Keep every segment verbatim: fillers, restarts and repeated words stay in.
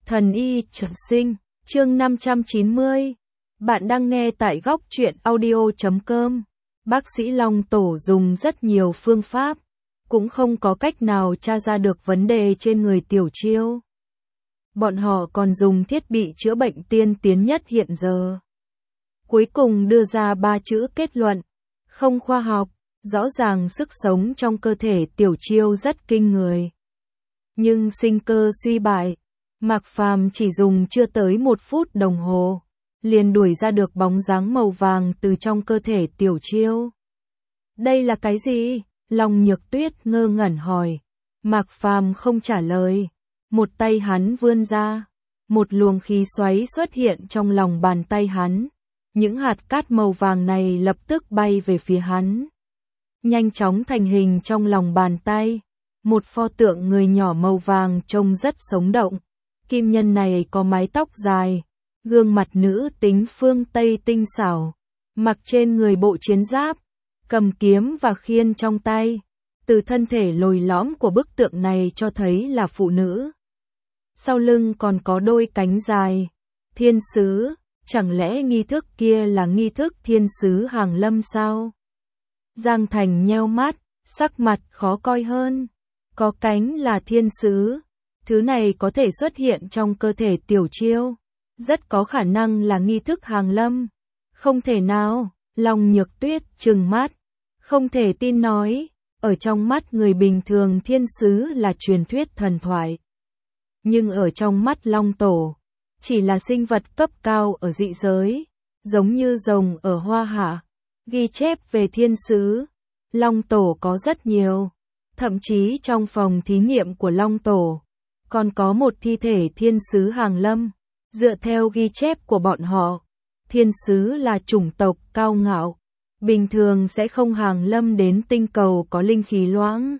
Thần y trường sinh, chương năm trăm chín mươi. Bạn đang nghe tại góc truyện audio chấm com. Bác sĩ Long Tổ dùng rất nhiều phương pháp, cũng không có cách nào tra ra được vấn đề trên người Tiểu Chiêu. Bọn họ còn dùng thiết bị chữa bệnh tiên tiến nhất hiện giờ. Cuối cùng đưa ra ba chữ kết luận, không khoa học, rõ ràng sức sống trong cơ thể Tiểu Chiêu rất kinh người. Nhưng sinh cơ suy bại. Mạc Phàm chỉ dùng chưa tới một phút đồng hồ, liền đuổi ra được bóng dáng màu vàng từ trong cơ thể Tiểu Chiêu. Đây là cái gì? Long Nhược Tuyết ngơ ngẩn hỏi. Mạc Phàm không trả lời. Một tay hắn vươn ra, một luồng khí xoáy xuất hiện trong lòng bàn tay hắn. Những hạt cát màu vàng này lập tức bay về phía hắn, nhanh chóng thành hình trong lòng bàn tay. Một pho tượng người nhỏ màu vàng trông rất sống động. Kim nhân này có mái tóc dài, gương mặt nữ tính phương Tây tinh xảo, mặc trên người bộ chiến giáp, cầm kiếm và khiên trong tay. Từ thân thể lồi lõm của bức tượng này cho thấy là phụ nữ. Sau lưng còn có đôi cánh dài. Thiên sứ, chẳng lẽ nghi thức kia là nghi thức thiên sứ hàng lâm sao? Giang Thành nheo mắt, sắc mặt khó coi hơn. Có cánh là thiên sứ. Thứ này có thể xuất hiện trong cơ thể Tiểu Chiêu, rất có khả năng là nghi thức hàng lâm. Không thể nào, Long Nhược Tuyết trừng mắt, không thể tin nói, ở trong mắt người bình thường thiên sứ là truyền thuyết thần thoại. Nhưng ở trong mắt Long Tổ, chỉ là sinh vật cấp cao ở dị giới, giống như rồng ở Hoa Hạ. Ghi chép về thiên sứ, Long Tổ có rất nhiều, thậm chí trong phòng thí nghiệm của Long Tổ còn có một thi thể thiên sứ hàng lâm. Dựa theo ghi chép của bọn họ, thiên sứ là chủng tộc cao ngạo, bình thường sẽ không hàng lâm đến tinh cầu có linh khí loãng.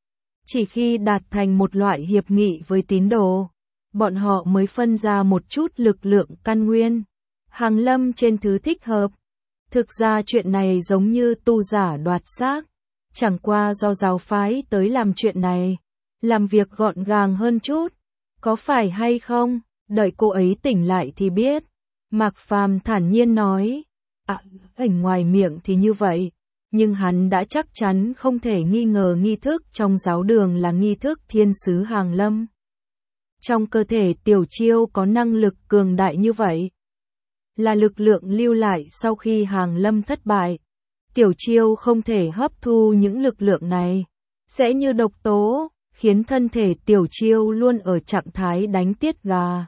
Chỉ khi đạt thành một loại hiệp nghị với tín đồ, bọn họ mới phân ra một chút lực lượng căn nguyên, hàng lâm trên thứ thích hợp. Thực ra chuyện này giống như tu giả đoạt xác, chẳng qua do giáo phái tới làm chuyện này, làm việc gọn gàng hơn chút, có phải hay không? Đợi cô ấy tỉnh lại thì biết. Mạc Phàm thản nhiên nói. À, ảnh ngoài miệng thì như vậy, nhưng hắn đã chắc chắn không thể nghi ngờ nghi thức trong giáo đường là nghi thức thiên sứ hàng lâm. Trong cơ thể Tiểu Chiêu có năng lực cường đại như vậy, là lực lượng lưu lại sau khi hàng lâm thất bại. Tiểu Chiêu không thể hấp thu những lực lượng này, sẽ như độc tố, khiến thân thể Tiểu Chiêu luôn ở trạng thái đánh tiết gà.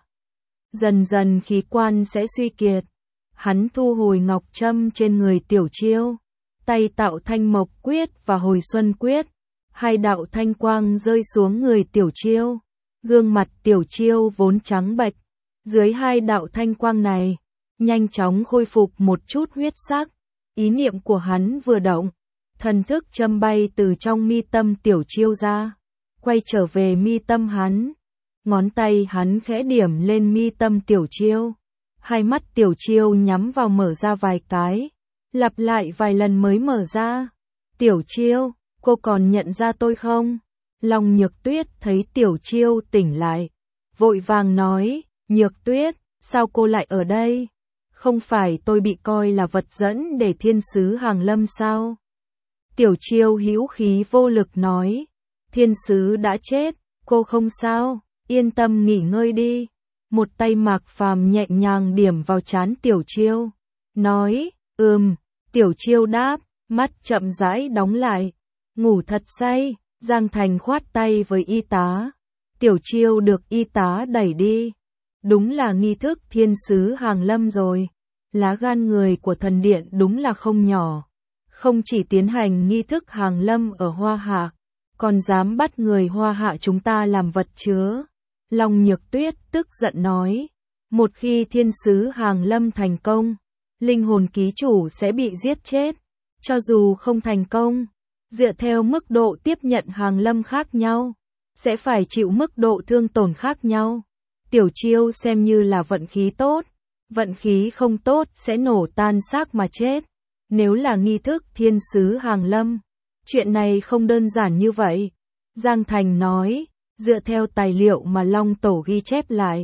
Dần dần khí quan sẽ suy kiệt. Hắn thu hồi ngọc trâm trên người Tiểu Chiêu, tay tạo thanh mộc quyết và hồi xuân quyết. Hai đạo thanh quang rơi xuống người Tiểu Chiêu. Gương mặt Tiểu Chiêu vốn trắng bệch, dưới hai đạo thanh quang này, nhanh chóng khôi phục một chút huyết sắc. Ý niệm của hắn vừa động, thần thức châm bay từ trong mi tâm Tiểu Chiêu ra, quay trở về mi tâm hắn. Ngón tay hắn khẽ điểm lên mi tâm Tiểu Chiêu. Hai mắt Tiểu Chiêu nhắm vào mở ra vài cái, lặp lại vài lần mới mở ra. Tiểu Chiêu, cô còn nhận ra tôi không? Long Nhược Tuyết thấy Tiểu Chiêu tỉnh lại, vội vàng nói, Nhược Tuyết, sao cô lại ở đây? Không phải tôi bị coi là vật dẫn để thiên sứ hàng lâm sao? Tiểu Chiêu hữu khí vô lực nói, thiên sứ đã chết, cô không sao, yên tâm nghỉ ngơi đi. Một tay Mạc Phàm nhẹ nhàng điểm vào trán Tiểu Chiêu, nói, ừm. Tiểu Chiêu đáp, mắt chậm rãi đóng lại, ngủ thật say. Giang Thành khoát tay với y tá, Tiểu Chiêu được y tá đẩy đi. Đúng là nghi thức thiên sứ hàng lâm rồi. Lá gan người của thần điện đúng là không nhỏ, không chỉ tiến hành nghi thức hàng lâm ở Hoa Hạ, còn dám bắt người Hoa Hạ chúng ta làm vật chứa. Long Nhược Tuyết tức giận nói, một khi thiên sứ hàng lâm thành công, linh hồn ký chủ sẽ bị giết chết. Cho dù không thành công, dựa theo mức độ tiếp nhận hàng lâm khác nhau, sẽ phải chịu mức độ thương tổn khác nhau. Tiểu Chiêu xem như là vận khí tốt, vận khí không tốt sẽ nổ tan xác mà chết. Nếu là nghi thức thiên sứ hàng lâm, chuyện này không đơn giản như vậy. Giang Thành nói, dựa theo tài liệu mà Long Tổ ghi chép lại,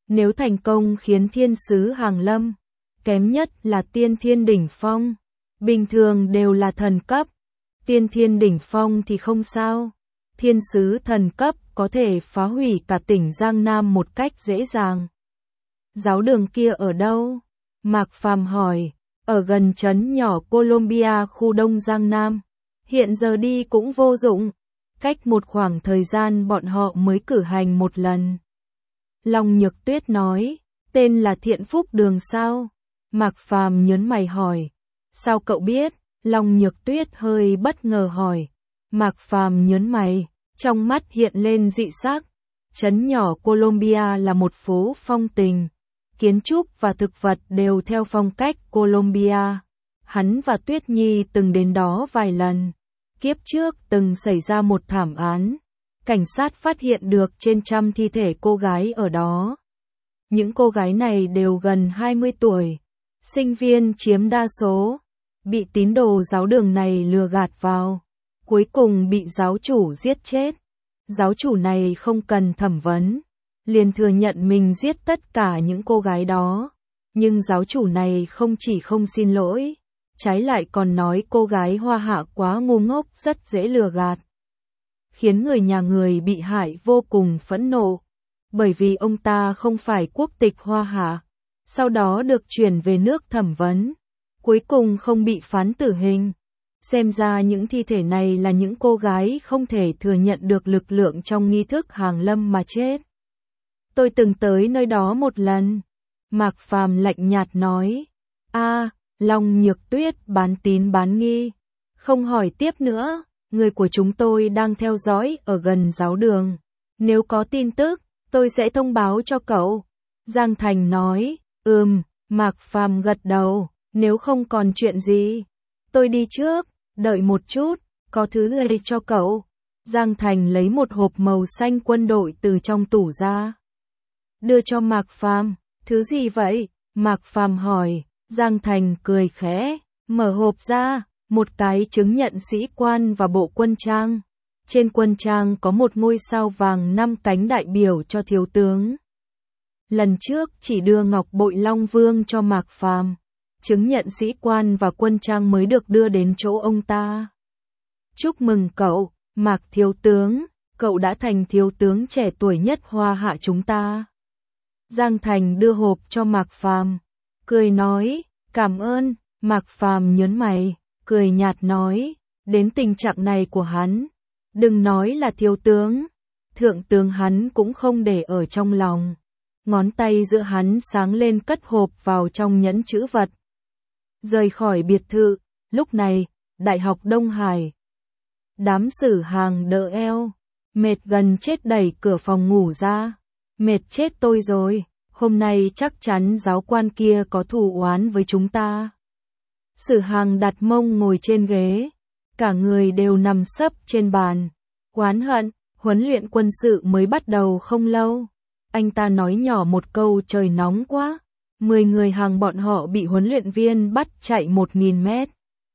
Nếu thành công khiến thiên sứ hàng lâm, kém nhất là tiên thiên đỉnh phong, bình thường đều là thần cấp. Tiên thiên đỉnh phong thì không sao, thiên sứ thần cấp có thể phá hủy cả tỉnh Giang Nam một cách dễ dàng. Giáo đường kia ở đâu? Mạc Phàm hỏi. Ở gần trấn nhỏ Colombia khu Đông Giang Nam. Hiện giờ đi cũng vô dụng. Cách một khoảng thời gian bọn họ mới cử hành một lần. Long Nhược Tuyết nói. Tên là Thiện Phúc Đường sao? Mạc Phàm nhớn mày hỏi. Sao cậu biết? Long Nhược Tuyết hơi bất ngờ hỏi. Mạc Phàm nhớn mày, trong mắt hiện lên dị sắc. Trấn nhỏ Colombia là một phố phong tình. Kiến trúc và thực vật đều theo phong cách Colombia. Hắn và Tuyết Nhi từng đến đó vài lần. Kiếp trước từng xảy ra một thảm án. Cảnh sát phát hiện được trên trăm thi thể cô gái ở đó. Những cô gái này đều gần hai mươi tuổi. Sinh viên chiếm đa số. Bị tín đồ giáo đường này lừa gạt vào. Cuối cùng bị giáo chủ giết chết. Giáo chủ này không cần thẩm vấn. Liền thừa nhận mình giết tất cả những cô gái đó. Nhưng giáo chủ này không chỉ không xin lỗi, trái lại còn nói cô gái Hoa Hạ quá ngu ngốc, rất dễ lừa gạt. Khiến người nhà người bị hại vô cùng phẫn nộ. Bởi vì ông ta không phải quốc tịch Hoa Hạ. Sau đó được chuyển về nước thẩm vấn. Cuối cùng không bị phán tử hình. Xem ra những thi thể này là những cô gái không thể thừa nhận được lực lượng trong nghi thức hàng lâm mà chết. Tôi từng tới nơi đó một lần. Mạc Phàm lạnh nhạt nói. A, Long Nhược Tuyết bán tín bán nghi. Không hỏi tiếp nữa, người của chúng tôi đang theo dõi ở gần giáo đường. Nếu có tin tức, tôi sẽ thông báo cho cậu. Giang Thành nói. Ừm, Mạc Phàm gật đầu. Nếu không còn chuyện gì, tôi đi trước, đợi một chút, có thứ gì cho cậu. Giang Thành lấy một hộp màu xanh quân đội từ trong tủ ra. Đưa cho Mạc Phàm. Thứ gì vậy? Mạc Phàm hỏi. Giang Thành cười khẽ, mở hộp ra, một cái chứng nhận sĩ quan và bộ quân trang. Trên quân trang có một ngôi sao vàng năm cánh đại biểu cho thiếu tướng. Lần trước chỉ đưa ngọc bội Long Vương cho Mạc Phàm. Chứng nhận sĩ quan và quân trang mới được đưa đến chỗ ông ta. Chúc mừng cậu, Mạc thiếu tướng, cậu đã thành thiếu tướng trẻ tuổi nhất Hoa Hạ chúng ta. Giang Thành đưa hộp cho Mạc Phàm, cười nói, cảm ơn. Mạc Phàm nhớn mày, cười nhạt nói, đến tình trạng này của hắn, đừng nói là thiếu tướng, thượng tướng hắn cũng không để ở trong lòng. Ngón tay giữa hắn sáng lên cất hộp vào trong nhẫn trữ vật. Rời khỏi biệt thự, lúc này, Đại học Đông Hải. Đám Sử Hàng đỡ eo, mệt gần chết đẩy cửa phòng ngủ ra. Mệt chết tôi rồi, hôm nay chắc chắn giáo quan kia có thù oán với chúng ta. Sử Hàng đặt mông ngồi trên ghế, cả người đều nằm sấp trên bàn. Oán hận, huấn luyện quân sự mới bắt đầu không lâu. Anh ta nói nhỏ một câu trời nóng quá. Mười người hàng bọn họ bị huấn luyện viên bắt chạy một nghìn mét.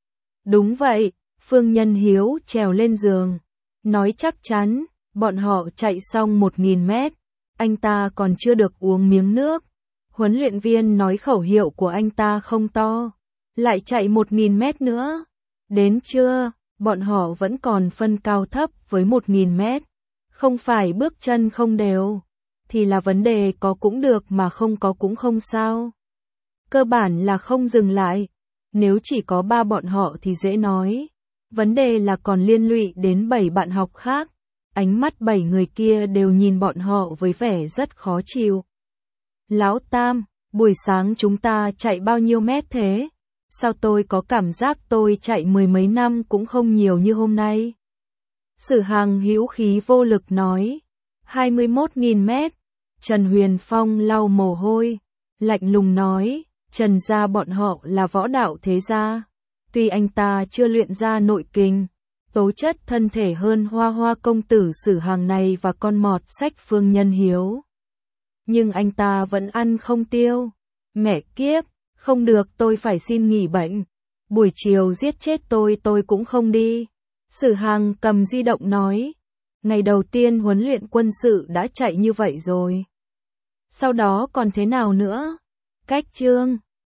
Đúng vậy, Phương Nhân Hiếu trèo lên giường. Nói chắc chắn, bọn họ chạy xong một nghìn mét. Anh ta còn chưa được uống miếng nước. Huấn luyện viên nói khẩu hiệu của anh ta không to. Lại chạy một nghìn mét nữa. Đến trưa, bọn họ vẫn còn phân cao thấp với một nghìn mét. Không phải bước chân không đều. Thì là vấn đề có cũng được mà không có cũng không sao. Cơ bản là không dừng lại. Nếu chỉ có ba bọn họ thì dễ nói. Vấn đề là còn liên lụy đến bảy bạn học khác. Ánh mắt bảy người kia đều nhìn bọn họ với vẻ rất khó chịu. Lão Tam, buổi sáng chúng ta chạy bao nhiêu mét thế? Sao tôi có cảm giác tôi chạy mười mấy năm cũng không nhiều như hôm nay? Sử Hàng hữu khí vô lực nói. hai mươi mốt nghìn mét. Trần Huyền Phong lau mồ hôi, lạnh lùng nói, Trần gia bọn họ là võ đạo thế gia. Tuy anh ta chưa luyện ra nội kình, tố chất thân thể hơn Hoa Hoa công tử Sử Hàng này và con mọt sách Phương Nhân Hiếu. Nhưng anh ta vẫn ăn không tiêu. Mẹ kiếp, không được, tôi phải xin nghỉ bệnh. Buổi chiều giết chết tôi tôi cũng không đi. Sử Hàng cầm di động nói. Ngày đầu tiên huấn luyện quân sự đã chạy như vậy rồi. Sau đó còn thế nào nữa? Cách chương